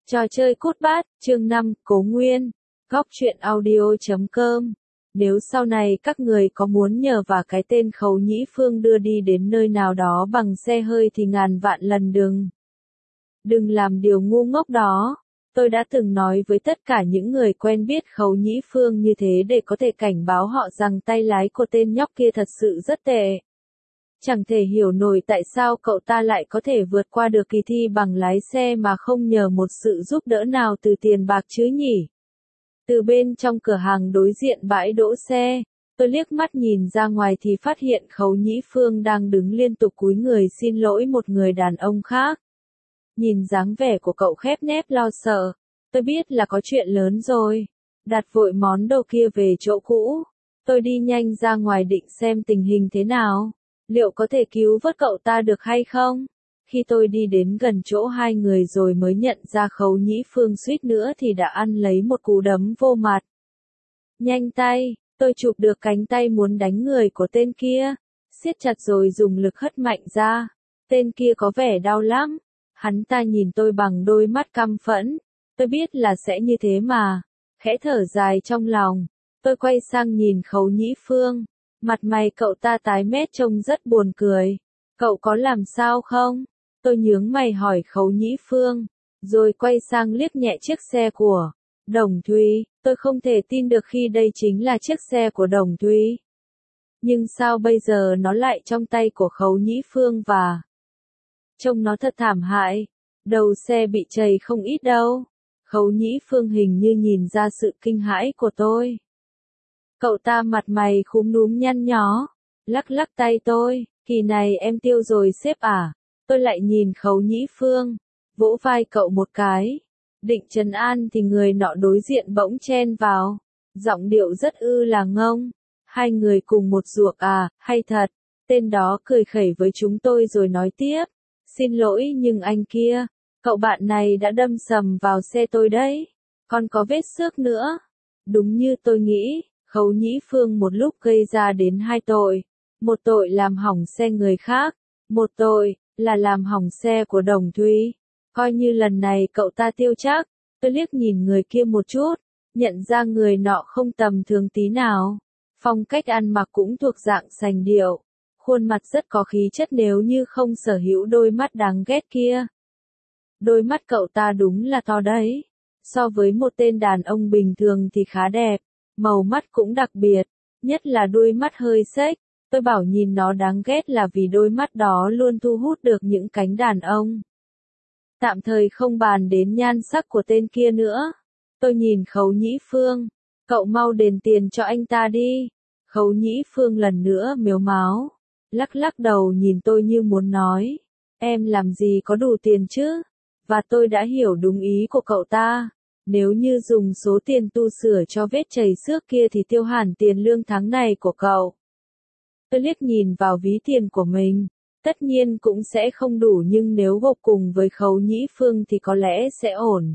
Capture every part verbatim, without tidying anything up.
Trò chơi cút bát, chương năm, Cố Nguyên, góc truyện audio chấm com. Nếu sau này các người có muốn nhờ vả cái tên Khấu Nhĩ Phương đưa đi đến nơi nào đó bằng xe hơi thì ngàn vạn lần đừng. Đừng làm điều ngu ngốc đó. Tôi đã từng nói với tất cả những người quen biết Khấu Nhĩ Phương như thế để có thể cảnh báo họ rằng tay lái của tên nhóc kia thật sự rất tệ. Chẳng thể hiểu nổi tại sao cậu ta lại có thể vượt qua được kỳ thi bằng lái xe mà không nhờ một sự giúp đỡ nào từ tiền bạc chứ nhỉ. Từ bên trong cửa hàng đối diện bãi đỗ xe, tôi liếc mắt nhìn ra ngoài thì phát hiện Khấu Nhĩ Phương đang đứng liên tục cúi người xin lỗi một người đàn ông khác. Nhìn dáng vẻ của cậu khép nép lo sợ, tôi biết là có chuyện lớn rồi. Đặt vội món đồ kia về chỗ cũ, tôi đi nhanh ra ngoài định xem tình hình thế nào. Liệu có thể cứu vớt cậu ta được hay không? Khi tôi đi đến gần chỗ hai người rồi mới nhận ra Khấu Nhĩ Phương suýt nữa thì đã ăn lấy một cú đấm vô mặt. Nhanh tay, tôi chụp được cánh tay muốn đánh người của tên kia, siết chặt rồi dùng lực hất mạnh ra. Tên kia có vẻ đau lắm. Hắn ta nhìn tôi bằng đôi mắt căm phẫn. Tôi biết là sẽ như thế mà. Khẽ thở dài trong lòng, tôi quay sang nhìn Khấu Nhĩ Phương. Mặt mày cậu ta tái mét trông rất buồn cười. Cậu có làm sao không? Tôi nhướng mày hỏi Khấu Nhĩ Phương, rồi quay sang liếc nhẹ chiếc xe của Đồng Thúy. Tôi không thể tin được khi đây chính là chiếc xe của Đồng Thúy. Nhưng sao bây giờ nó lại trong tay của Khấu Nhĩ Phương và... Trông nó thật thảm hại. Đầu xe bị trầy không ít đâu. Khấu Nhĩ Phương hình như nhìn ra sự kinh hãi của tôi. Cậu ta mặt mày khúm núm nhăn nhó, lắc lắc tay tôi, kỳ này em tiêu rồi sếp à? Tôi lại nhìn Khấu Nhĩ Phương, vỗ vai cậu một cái, định trấn an thì người nọ đối diện bỗng chen vào, giọng điệu rất ư là ngông, hai người cùng một ruột à, hay thật? Tên đó cười khẩy với chúng tôi rồi nói tiếp, xin lỗi nhưng anh kia, cậu bạn này đã đâm sầm vào xe tôi đấy, còn có vết xước nữa. Đúng như tôi nghĩ. Khấu Nhĩ Phương một lúc gây ra đến hai tội, một tội làm hỏng xe người khác, một tội là làm hỏng xe của Đồng Thúy. Coi như lần này cậu ta tiêu chắc. Tôi liếc nhìn người kia một chút, nhận ra người nọ không tầm thường tí nào. Phong cách ăn mặc cũng thuộc dạng sành điệu, khuôn mặt rất có khí chất nếu như không sở hữu đôi mắt đáng ghét kia. Đôi mắt cậu ta đúng là to đấy, so với một tên đàn ông bình thường thì khá đẹp. Màu mắt cũng đặc biệt, nhất là đuôi mắt hơi xếch. Tôi bảo nhìn nó đáng ghét là vì đôi mắt đó luôn thu hút được những cánh đàn ông. Tạm thời không bàn đến nhan sắc của tên kia nữa. Tôi nhìn Khấu Nhĩ Phương, cậu mau đền tiền cho anh ta đi. Khấu Nhĩ Phương lần nữa mếu máo, lắc lắc đầu nhìn tôi như muốn nói, em làm gì có đủ tiền chứ? Và tôi đã hiểu đúng ý của cậu ta. Nếu như dùng số tiền tu sửa cho vết chảy xước kia thì tiêu hẳn tiền lương tháng này của cậu. Tôi liếc nhìn vào ví tiền của mình. Tất nhiên cũng sẽ không đủ nhưng nếu gộp cùng với Khấu Nhĩ Phương thì có lẽ sẽ ổn.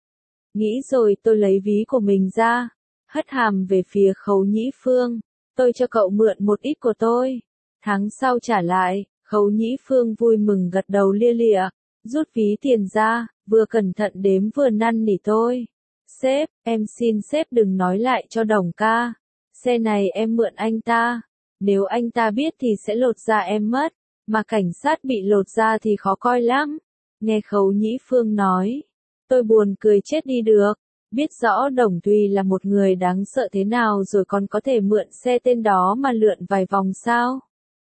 Nghĩ rồi tôi lấy ví của mình ra, hất hàm về phía Khấu Nhĩ Phương. Tôi cho cậu mượn một ít của tôi. Tháng sau trả lại. Khấu Nhĩ Phương vui mừng gật đầu lia lịa, rút ví tiền ra. Vừa cẩn thận đếm vừa năn nỉ tôi. Sếp, em xin sếp đừng nói lại cho Đồng ca. Xe này em mượn anh ta. Nếu anh ta biết thì sẽ lột da em mất. Mà cảnh sát bị lột da thì khó coi lắm. Nghe Khấu Nhĩ Phương nói. Tôi buồn cười chết đi được. Biết rõ Đồng Thùy là một người đáng sợ thế nào rồi còn có thể mượn xe tên đó mà lượn vài vòng sao.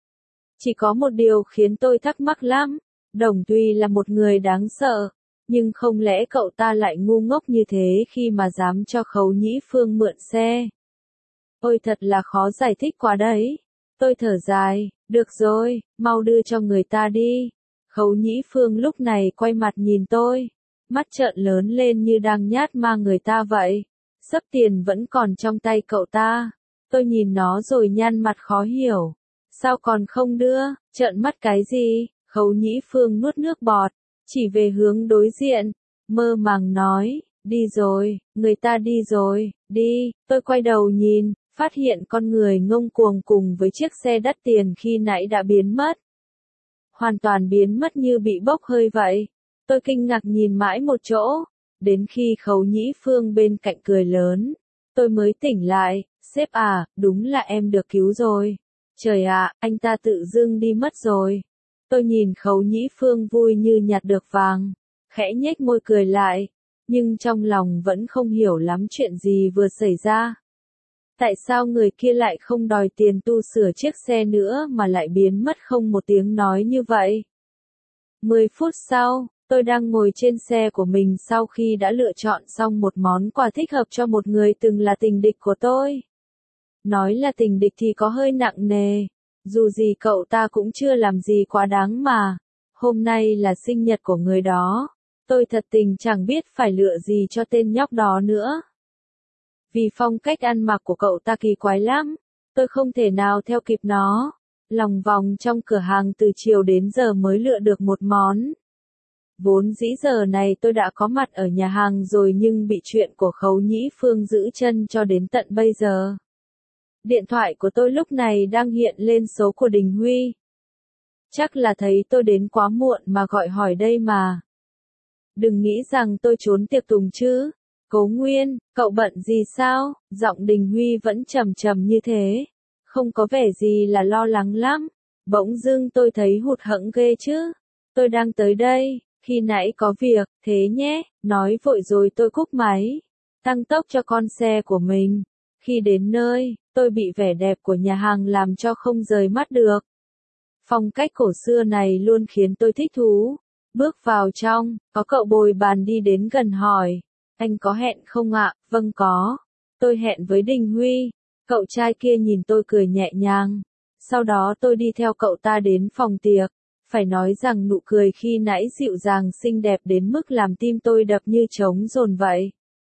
Chỉ có một điều khiến tôi thắc mắc lắm. Đồng Thùy là một người đáng sợ. Nhưng không lẽ cậu ta lại ngu ngốc như thế khi mà dám cho Khấu Nhĩ Phương mượn xe? Ôi thật là khó giải thích quá đấy. Tôi thở dài, được rồi, mau đưa cho người ta đi. Khấu Nhĩ Phương lúc này quay mặt nhìn tôi, mắt trợn lớn lên như đang nhát ma người ta vậy. Xấp tiền vẫn còn trong tay cậu ta. Tôi nhìn nó rồi nhăn mặt khó hiểu. Sao còn không đưa, trợn mắt cái gì? Khấu Nhĩ Phương nuốt nước bọt. Chỉ về hướng đối diện, mơ màng nói, đi rồi, người ta đi rồi, đi. Tôi quay đầu nhìn, phát hiện con người ngông cuồng cùng với chiếc xe đắt tiền khi nãy đã biến mất. Hoàn toàn biến mất như bị bốc hơi vậy. Tôi kinh ngạc nhìn mãi một chỗ, Đến khi Khấu Nhĩ Phương bên cạnh cười lớn, tôi mới tỉnh lại, sếp à, đúng là em được cứu rồi. Trời ạ, anh ta tự dưng đi mất rồi. Tôi nhìn Khấu Nhĩ Phương vui như nhặt được vàng, khẽ nhếch môi cười lại, nhưng trong lòng vẫn không hiểu lắm chuyện gì vừa xảy ra. Tại sao người kia lại không đòi tiền tu sửa chiếc xe nữa mà lại biến mất không một tiếng nói như vậy? Mười phút sau, tôi đang ngồi trên xe của mình sau khi đã lựa chọn xong một món quà thích hợp cho một người từng là tình địch của tôi. Nói là tình địch thì có hơi nặng nề, dù gì cậu ta cũng chưa làm gì quá đáng mà. Hôm nay là sinh nhật của người đó, tôi thật tình chẳng biết phải lựa gì cho tên nhóc đó nữa. Vì phong cách ăn mặc của cậu ta kỳ quái lắm, tôi không thể nào theo kịp nó. Lòng vòng trong cửa hàng từ chiều đến giờ mới lựa được một món. Vốn dĩ giờ này tôi đã có mặt ở nhà hàng rồi nhưng bị chuyện của Khấu Nhĩ Phương giữ chân cho đến tận bây giờ. Điện thoại của tôi lúc này đang hiện lên số của Đình Huy. Chắc là thấy tôi đến quá muộn mà gọi hỏi đây mà. Đừng nghĩ rằng tôi trốn tiệc tùng chứ. Cố Nguyên, cậu bận gì sao? Giọng Đình Huy vẫn trầm trầm như thế. Không có vẻ gì là lo lắng lắm. Bỗng dưng tôi thấy hụt hẫng ghê chứ. Tôi đang tới đây, khi nãy có việc, thế nhé. Nói vội rồi tôi cúp máy. Tăng tốc cho con xe của mình. Khi đến nơi, tôi bị vẻ đẹp của nhà hàng làm cho không rời mắt được. Phong cách cổ xưa này luôn khiến tôi thích thú. Bước vào trong, có cậu bồi bàn đi đến gần hỏi. Anh có hẹn không ạ? Vâng có. Tôi hẹn với Đình Huy. Cậu trai kia nhìn tôi cười nhẹ nhàng. Sau đó tôi đi theo cậu ta đến phòng tiệc. Phải nói rằng nụ cười khi nãy dịu dàng xinh đẹp đến mức làm tim tôi đập như trống dồn vậy.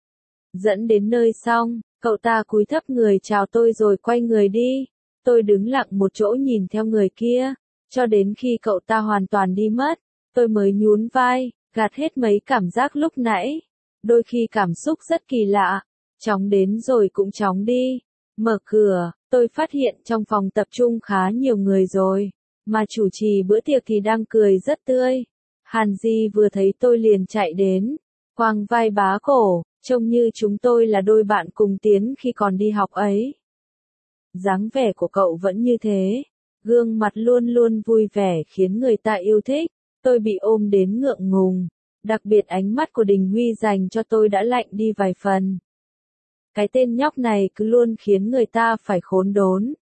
Dẫn đến nơi xong, cậu ta cúi thấp người chào tôi rồi quay người đi. Tôi đứng lặng một chỗ nhìn theo người kia, cho đến khi cậu ta hoàn toàn đi mất, tôi mới nhún vai, gạt hết mấy cảm giác lúc nãy. Đôi khi cảm xúc rất kỳ lạ, chóng đến rồi cũng chóng đi. Mở cửa, tôi phát hiện trong phòng tập trung khá nhiều người rồi, mà chủ trì bữa tiệc thì đang cười rất tươi. Hàn Di vừa thấy tôi liền chạy đến, quàng vai bá cổ, trông như chúng tôi là đôi bạn cùng tiến khi còn đi học ấy. Dáng vẻ của cậu vẫn như thế, gương mặt luôn luôn vui vẻ khiến người ta yêu thích. Tôi bị ôm đến ngượng ngùng, đặc biệt ánh mắt của Đình Huy dành cho tôi đã lạnh đi vài phần. Cái tên nhóc này cứ luôn khiến người ta phải khốn đốn.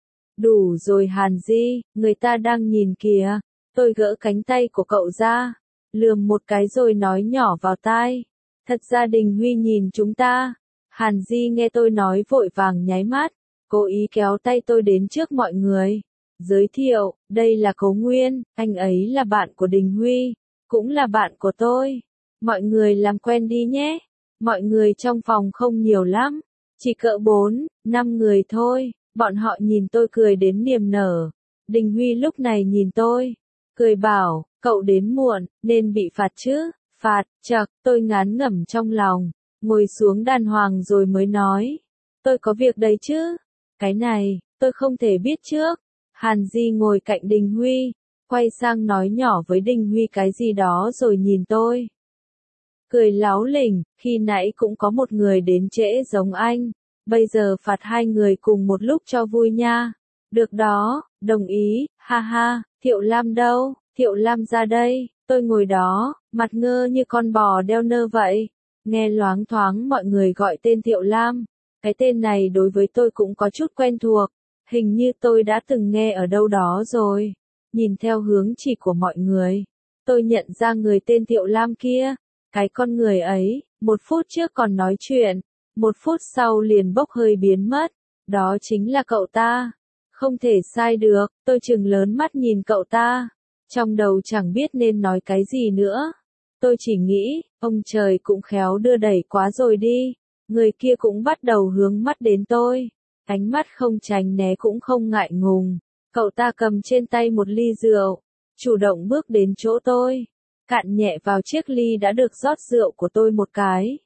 Đủ rồi Hàn Di, người ta đang nhìn kìa. Tôi gỡ cánh tay của cậu ra, lườm một cái rồi nói nhỏ vào tai. Thật ra Đình Huy nhìn chúng ta. Hàn Di nghe tôi nói vội vàng nháy mắt, cố ý kéo tay tôi đến trước mọi người. Giới thiệu, đây là Cố Nguyên, anh ấy là bạn của Đình Huy, cũng là bạn của tôi. Mọi người làm quen đi nhé. Mọi người trong phòng không nhiều lắm, chỉ cỡ bốn, năm người thôi. Bọn họ nhìn tôi cười đến niềm nở. Đình Huy lúc này nhìn tôi, cười bảo, cậu đến muộn, nên bị phạt chứ. Phạt, chậc, tôi ngán ngẩm trong lòng, ngồi xuống đàng hoàng rồi mới nói. Tôi có việc đấy chứ. Cái này, tôi không thể biết trước. Hàn Di ngồi cạnh Đình Huy, quay sang nói nhỏ với Đình Huy cái gì đó rồi nhìn tôi. Cười láo lỉnh, khi nãy cũng có một người đến trễ giống anh, bây giờ phạt hai người cùng một lúc cho vui nha. Được đó, đồng ý, ha ha. Thiệu Lam đâu? Thiệu Lam ra đây. Tôi ngồi đó, mặt ngơ như con bò đeo nơ vậy. Nghe loáng thoáng mọi người gọi tên Thiệu Lam. Cái tên này đối với tôi cũng có chút quen thuộc. Hình như tôi đã từng nghe ở đâu đó rồi. Nhìn theo hướng chỉ của mọi người, tôi nhận ra người tên Thiệu Lam kia. Cái con người ấy, một phút trước còn nói chuyện, một phút sau liền bốc hơi biến mất. Đó chính là cậu ta. Không thể sai được, tôi trừng lớn mắt nhìn cậu ta. Trong đầu chẳng biết nên nói cái gì nữa. Tôi chỉ nghĩ, ông trời cũng khéo đưa đẩy quá rồi đi. Người kia cũng bắt đầu hướng mắt đến tôi. Ánh mắt không tránh né cũng không ngại ngùng. Cậu ta cầm trên tay một ly rượu, chủ động bước đến chỗ tôi, cạn nhẹ vào chiếc ly đã được rót rượu của tôi một cái.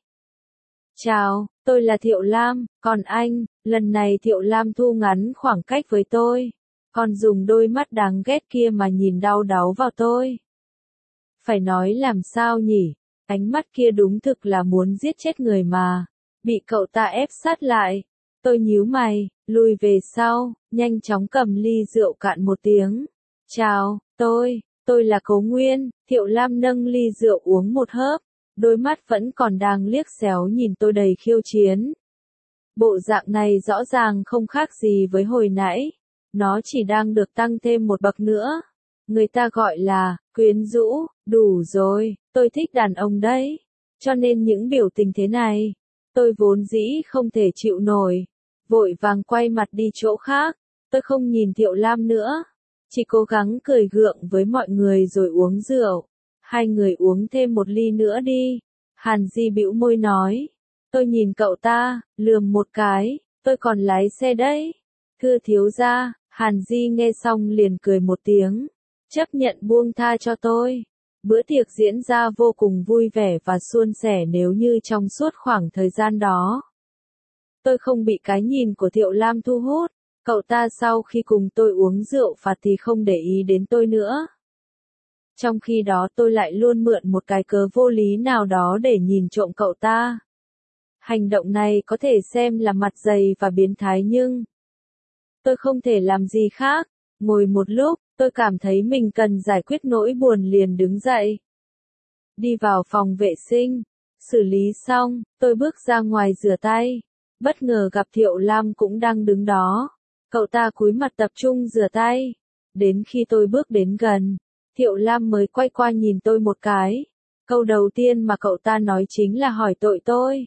Chào, tôi là Thiệu Lam, còn anh? Lần này Thiệu Lam thu ngắn khoảng cách với tôi, còn dùng đôi mắt đáng ghét kia mà nhìn đau đáu vào tôi. Phải nói làm sao nhỉ? Ánh mắt kia đúng thực là muốn giết chết người mà. Bị cậu ta ép sát lại. Tôi nhíu mày, lùi về sau, nhanh chóng cầm ly rượu cạn một tiếng. Chào, tôi, tôi là Cố Nguyên. Thiệu Lam nâng ly rượu uống một hớp. Đôi mắt vẫn còn đang liếc xéo nhìn tôi đầy khiêu chiến. Bộ dạng này rõ ràng không khác gì với hồi nãy. Nó chỉ đang được tăng thêm một bậc nữa. Người ta gọi là, quyến rũ, đủ rồi, tôi thích đàn ông đấy. Cho nên những biểu tình thế này, tôi vốn dĩ không thể chịu nổi. Vội vàng quay mặt đi chỗ khác, tôi không nhìn Thiệu Lam nữa. Chỉ cố gắng cười gượng với mọi người rồi uống rượu. Hai người uống thêm một ly nữa đi. Hàn Di bĩu môi nói. Tôi nhìn cậu ta, lườm một cái, tôi còn lái xe đấy. Thưa thiếu gia, Hàn Di nghe xong liền cười một tiếng. Chấp nhận buông tha cho tôi. Bữa tiệc diễn ra vô cùng vui vẻ và suôn sẻ nếu như trong suốt khoảng thời gian đó. Tôi không bị cái nhìn của Thiệu Lam thu hút. Cậu ta sau khi cùng tôi uống rượu phạt thì không để ý đến tôi nữa. Trong khi đó tôi lại luôn mượn một cái cớ vô lý nào đó để nhìn trộm cậu ta. Hành động này có thể xem là mặt dày và biến thái nhưng tôi không thể làm gì khác. Ngồi một lúc, tôi cảm thấy mình cần giải quyết nỗi buồn liền đứng dậy. Đi vào phòng vệ sinh, xử lý xong, tôi bước ra ngoài rửa tay. Bất ngờ gặp Thiệu Lam cũng đang đứng đó. Cậu ta cúi mặt tập trung rửa tay. Đến khi tôi bước đến gần, Thiệu Lam mới quay qua nhìn tôi một cái. Câu đầu tiên mà cậu ta nói chính là hỏi tội tôi.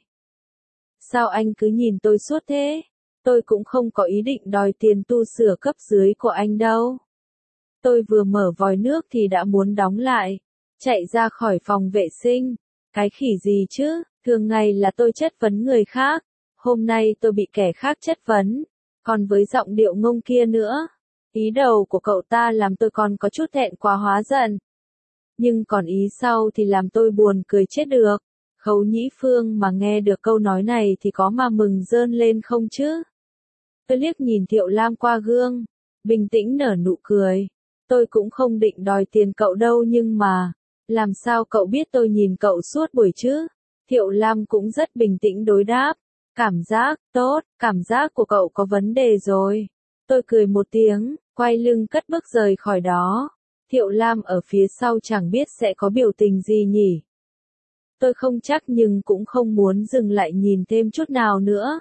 Sao anh cứ nhìn tôi suốt thế? Tôi cũng không có ý định đòi tiền tu sửa cấp dưới của anh đâu. Tôi vừa mở vòi nước thì đã muốn đóng lại. Chạy ra khỏi phòng vệ sinh. Cái khỉ gì chứ, thường ngày là tôi chất vấn người khác. Hôm nay tôi bị kẻ khác chất vấn. Còn với giọng điệu ngông kia nữa. Ý đầu của cậu ta làm tôi còn có chút thẹn quá hóa giận. Nhưng còn ý sau thì làm tôi buồn cười chết được. Khấu Nhĩ Phương mà nghe được câu nói này thì có mà mừng rơn lên không chứ? Tôi liếc nhìn Thiệu Lam qua gương, bình tĩnh nở nụ cười. Tôi cũng không định đòi tiền cậu đâu nhưng mà, làm sao cậu biết tôi nhìn cậu suốt buổi chứ? Thiệu Lam cũng rất bình tĩnh đối đáp. Cảm giác, tốt, cảm giác của cậu có vấn đề rồi. Tôi cười một tiếng, quay lưng cất bước rời khỏi đó. Thiệu Lam ở phía sau chẳng biết sẽ có biểu tình gì nhỉ? Tôi không chắc nhưng cũng không muốn dừng lại nhìn thêm chút nào nữa.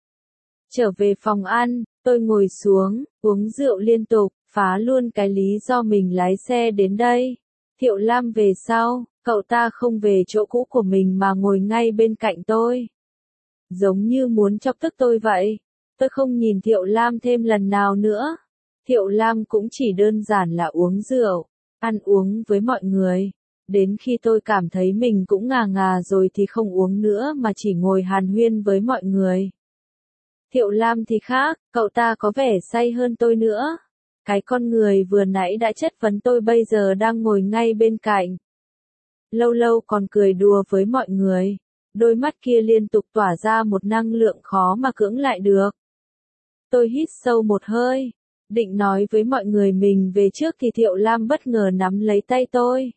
Trở về phòng ăn, tôi ngồi xuống, uống rượu liên tục, phá luôn cái lý do mình lái xe đến đây. Thiệu Lam về sau, cậu ta không về chỗ cũ của mình mà ngồi ngay bên cạnh tôi. Giống như muốn chọc tức tôi vậy. Tôi không nhìn Thiệu Lam thêm lần nào nữa. Thiệu Lam cũng chỉ đơn giản là uống rượu, ăn uống với mọi người. Đến khi tôi cảm thấy mình cũng ngà ngà rồi thì không uống nữa mà chỉ ngồi hàn huyên với mọi người. Thiệu Lam thì khác, cậu ta có vẻ say hơn tôi nữa. Cái con người vừa nãy đã chất vấn tôi bây giờ đang ngồi ngay bên cạnh. Lâu lâu còn cười đùa với mọi người. Đôi mắt kia liên tục tỏa ra một năng lượng khó mà cưỡng lại được. Tôi hít sâu một hơi, định nói với mọi người mình về trước thì Thiệu Lam bất ngờ nắm lấy tay tôi.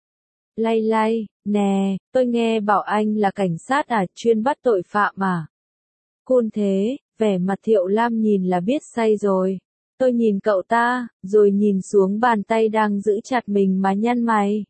Lay lay, nè, tôi nghe bảo anh là cảnh sát à, chuyên bắt tội phạm à? Cool thế, vẻ mặt Thiệu Lam nhìn là biết say rồi. Tôi nhìn cậu ta, rồi nhìn xuống bàn tay đang giữ chặt mình mà nhăn mày.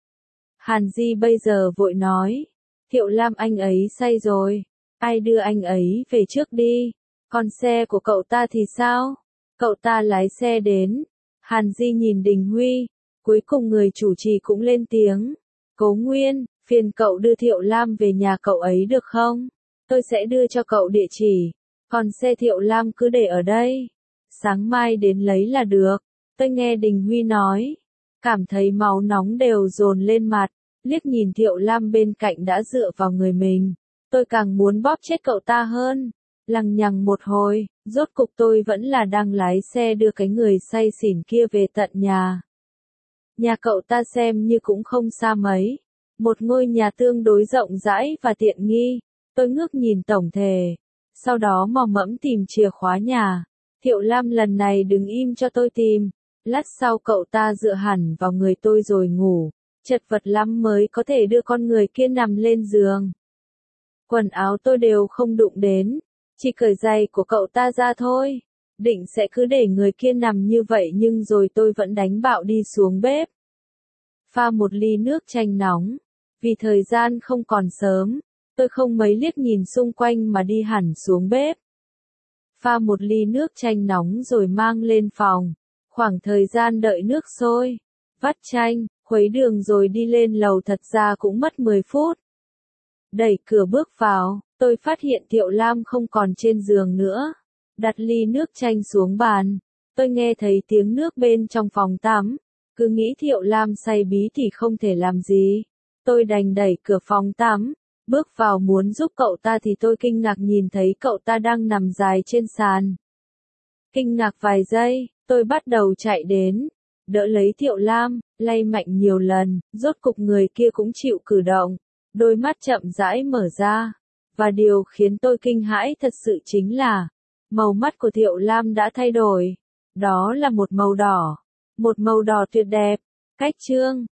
Hàn Di bây giờ vội nói. Thiệu Lam anh ấy say rồi. Ai đưa anh ấy về trước đi. Còn xe của cậu ta thì sao? Cậu ta lái xe đến. Hàn Di nhìn Đình Huy. Cuối cùng người chủ trì cũng lên tiếng. Cố Nguyên, phiền cậu đưa Thiệu Lam về nhà cậu ấy được không? Tôi sẽ đưa cho cậu địa chỉ. Còn xe Thiệu Lam cứ để ở đây. Sáng mai đến lấy là được. Tôi nghe Đình Huy nói. Cảm thấy máu nóng đều dồn lên mặt. Liếc nhìn Thiệu Lam bên cạnh đã dựa vào người mình. Tôi càng muốn bóp chết cậu ta hơn. Lằng nhằng một hồi, rốt cục tôi vẫn là đang lái xe đưa cái người say xỉn kia về tận nhà. Nhà cậu ta xem như cũng không xa mấy. Một ngôi nhà tương đối rộng rãi và tiện nghi. Tôi ngước nhìn tổng thể. Sau đó mò mẫm tìm chìa khóa nhà. Thiệu Lam lần này đứng im cho tôi tìm. Lát sau cậu ta dựa hẳn vào người tôi rồi ngủ. chật vật lắm mới có thể đưa con người kia nằm lên giường. Quần áo tôi đều không đụng đến, chỉ cởi giày của cậu ta ra thôi. Định sẽ cứ để người kia nằm như vậy nhưng rồi tôi vẫn đánh bạo đi xuống bếp. Pha một ly nước chanh nóng. Vì thời gian không còn sớm, tôi không mấy liếc nhìn xung quanh mà đi hẳn xuống bếp. Pha một ly nước chanh nóng rồi mang lên phòng. Khoảng thời gian đợi nước sôi, vắt chanh, khuấy đường rồi đi lên lầu thật ra cũng mất mười phút. Đẩy cửa bước vào, tôi phát hiện Thiệu Lam không còn trên giường nữa. Đặt ly nước chanh xuống bàn, tôi nghe thấy tiếng nước bên trong phòng tắm. Cứ nghĩ Thiệu Lam say bí thì không thể làm gì. Tôi đành đẩy cửa phòng tắm, bước vào muốn giúp cậu ta thì tôi kinh ngạc nhìn thấy cậu ta đang nằm dài trên sàn. Kinh ngạc vài giây, tôi bắt đầu chạy đến, đỡ lấy Thiệu Lam, lay mạnh nhiều lần, rốt cục người kia cũng chịu cử động, đôi mắt chậm rãi mở ra. Và điều khiến tôi kinh hãi thật sự chính là, màu mắt của Thiệu Lam đã thay đổi. Đó là một màu đỏ, một màu đỏ tuyệt đẹp. Cách chương